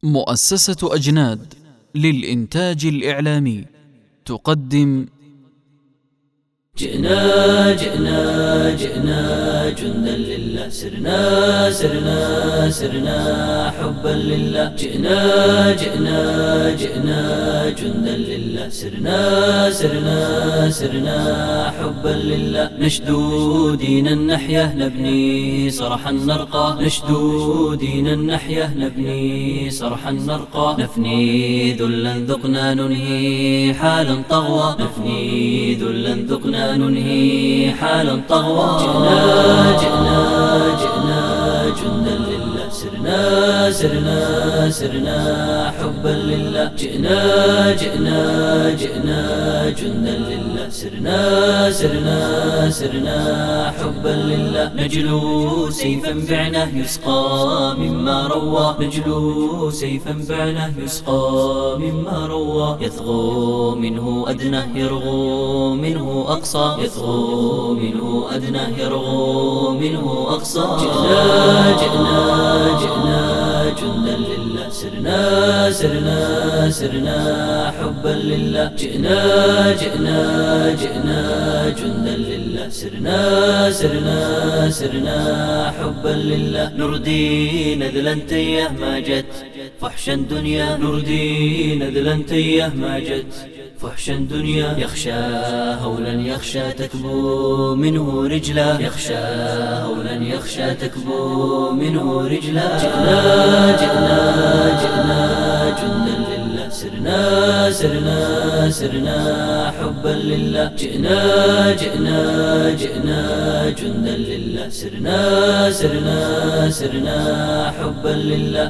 مؤسسة أجناد للإنتاج الإعلامي تقدم جئنا جئنا جئنا جندا لله، سرنا سرنا سرنا حبا لله. جئنا جئنا جئنا جندا لله، سرنا سرنا سرنا حبا لله. نشدو دينا نحيا نبني صرحا نرقى، نشدو دينا نحيا نبني صرحا نرقى. نفني ذلا ذقنا ننهي حالا طغوى، نفني ذلا ذقنا ننهي حالا طغوى. جئنا جئنا جئنا جندا لله، سرنا سرنا سرنا حبا لله. جئنا جئنا جئنا جندا لله، سرنا سرنا سرنا حبا لله. نجلو سيفا بعنا يسقى مما روى، نجلو سيفا بعنا يسقى مما روى. يثغو منه أدنى يرغو منه أقصى، يثغو منه أدنى يرغو منه أقصى. جئنا جئنا جئنا جندا لله، سرنا سرنا سرنا حبا لله. جئنا جئنا جئنا جندا لله، سرنا سرنا سرنا حبا لله. نردي نذلا تيه ما جت فحشا دنيا، نردي نذلا تيه ما جت فحشا دنيا. يخشى هولا يخشى تكبو منه رجلا، يخشى هولا يخشى تكبو منه رجلا. جئنا جئنا جئنا جندا لله، سرنا سرنا سرنا حبا لله. جئنا جئنا جئنا جندا لله، سرنا سرنا سرنا حبا لله.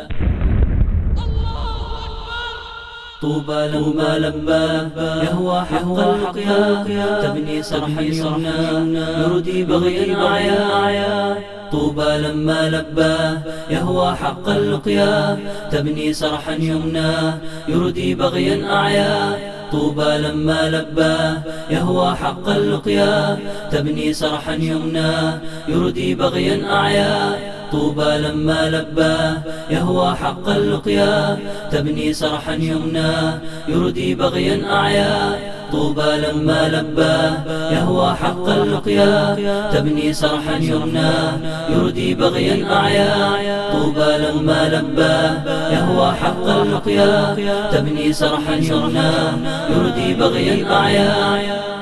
طوبى لما لبى يهوى حق اللقيا، تبني صرحا يمنى يردي بغيا أعيا. طوبى لما لبى يهوى حق اللقيا، تبني صرحا يمنى يردي بغيا أعيا. طوبى لما لبى يهوى حق اللقيا، تبني صرحا يمنى يردي بغيا أعيا. طوبى لما لبى يهوى حق اللقيا، تبني صرحا يمنى يردي بغيا أعيا. طوبى لما لبى يهوى حق اللقيا، تبني صرحا يمنى يردي بغيا أعيا. طوبى لما لبى يهوى حق اللقيا، تبني صرحا يمنى يردي بغيا أعيا.